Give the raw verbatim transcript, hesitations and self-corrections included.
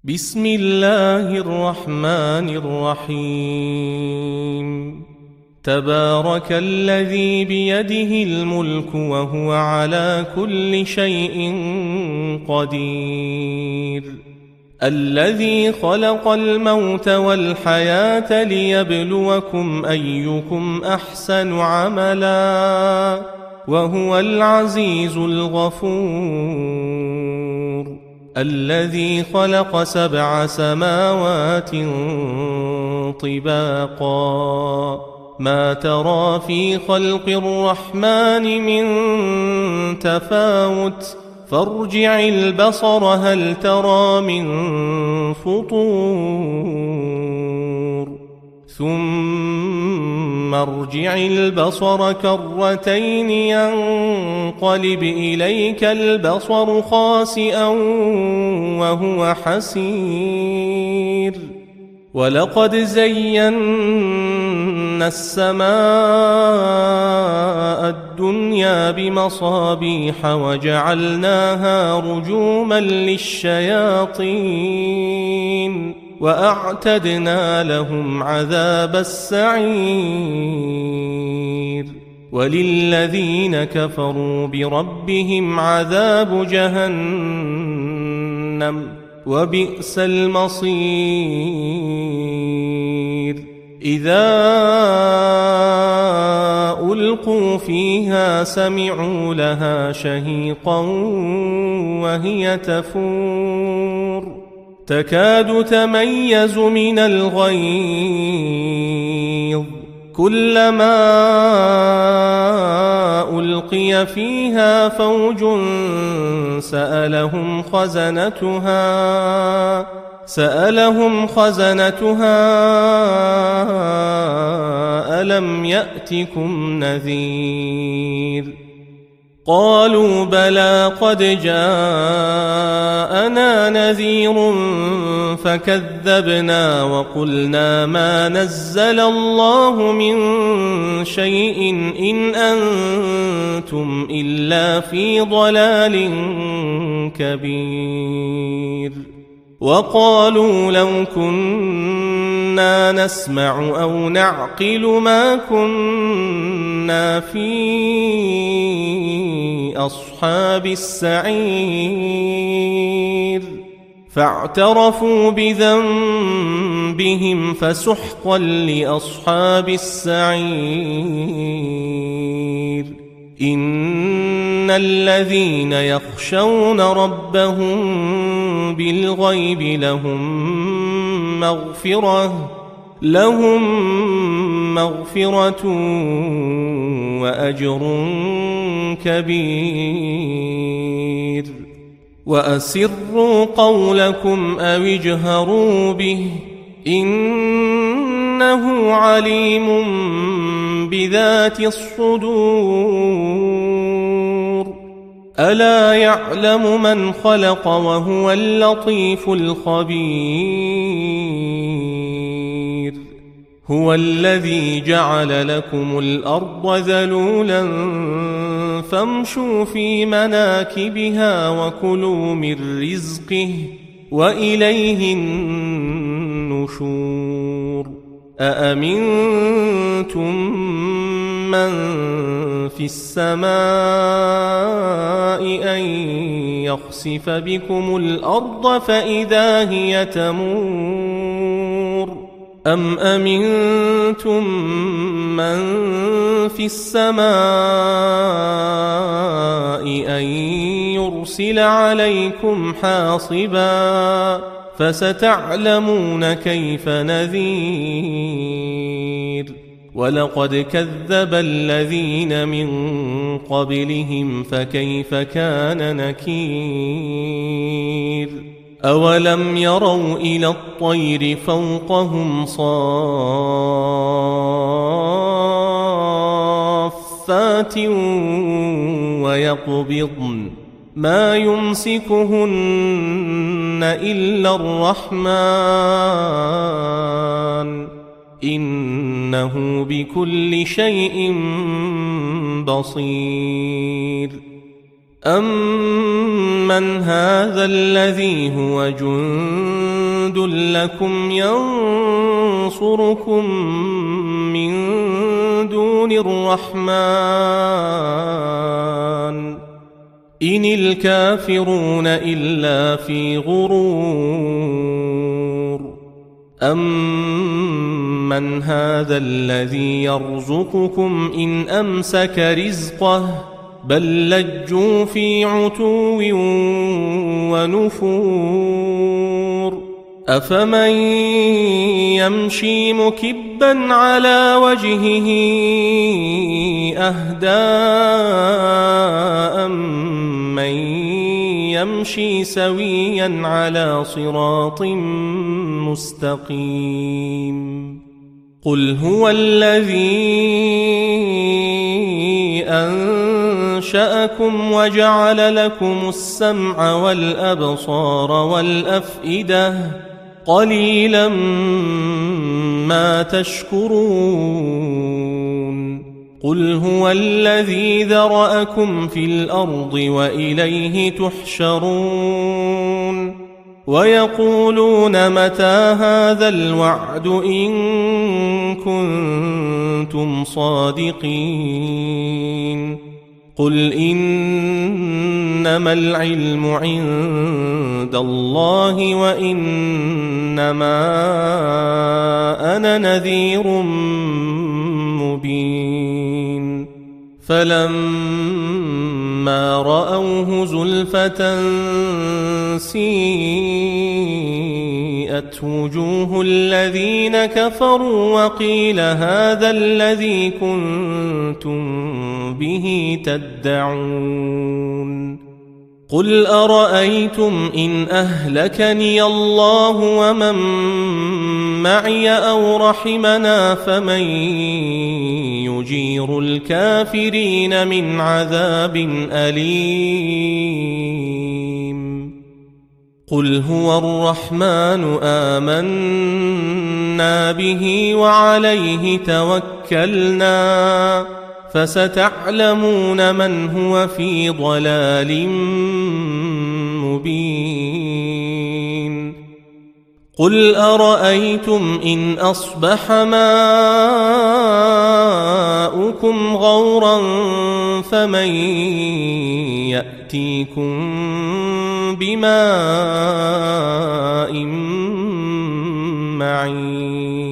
بسم الله الرحمن الرحيم. تبارك الذي بيده الملك وهو على كل شيء قدير، الذي خلق الموت والحياة ليبلوكم أيكم أحسن عملا وهو العزيز الغفور، الذي خلق سبع سماوات طباقا ما ترى في خلق الرحمن من تفاوت فارجع البصر هل ترى من فطور ثم ارجع البصر كرتين ينقلب إليك البصر خاسئا وهو حسير، ولقد زينا السماء الدنيا بمصابيح وجعلناها رجوما للشياطين وأعتدنا لهم عذاب السعير، وللذين كفروا بربهم عذاب جهنم وبئس المصير. إذا ألقوا فيها سمعوا لها شهيقا وهي تفور تكاد تميز من الغيظ، كلما ألقي فيها فوج سألهم خزنتها سألهم خزنتها ألم يأتكم نذير؟ قالوا بلى قد جاءنا نذير فكذبنا وقلنا ما نزل الله من شيء إن أنتم إلا في ضلال كبير. وقالوا لو كنا نسمع أو نعقل ما كنا في أصحاب السعير، فاعترفوا بذنبهم فسحقا لأصحاب السعير. إن الذين يخشون ربهم بالغيب لهم مغفرة لهم مغفرة وأجر كبير. وأسروا قولكم أو اجهروا به إنه عليم بذات الصدور. ألا يعلم من خلق وهو اللطيف الخبير. هو الذي جعل لكم الأرض ذلولا فامشوا في مناكبها وكلوا من رزقه وإليه النشور. أأمنتم من في السماء أن يخسف بكم الأرض فإذا هي تمور، أم أمنتم من في السماء أن يرسل عليكم حاصبا فستعلمون كيف نذير. ولقد كذب الذين من قبلهم فكيف كان نكير. أولم يروا إلى الطير فوقهم صافات ويقبضن ما يمسكهن إلا الرحمن إنه بكل شيء بصير. أَمَّنْ هَذَا الَّذِي هُوَ جُندٌ لَكُمْ يَنصُرُكُم مِّن دُونِ الرَّحْمَٰنِ إِنِ الْكَافِرُونَ إِلَّا فِي غُرُورٍ أَمَّنْ هَذَا الَّذِي يَرْزُقُكُمْ إِنْ أَمْسَكَ رِزْقَهُ بل لجوا في عتو ونفور أفمن يمشي مكبا على وجهه أهدى أمن يمشي سويا على صراط مستقيم قل هو الذي أنشأكم وجعل لكم السمع والأبصار والأفئدة قليلا ما تشكرون قل هو الذي ذرأكم في الأرض وإليه تحشرون ويقولون متى هذا الوعد إن كنتم صادقين قل إنما العلم عند الله وإنما أنا نذير مبين فلما رأوه زلفة سيئت وجوه الذين كفروا وقيل هذا الذي كنتم به تدعون قل أرأيتم إن أهلكني الله ومن معي أو رحمنا فمن يجير الكافرين من عذاب أليم قل هو الرحمن آمنا به وعليه توكلنا فستعلمون من هو في ضلال مبين قل أرأيتم إن أصبح ماؤكم غورا فمن يأتيكم بماء معين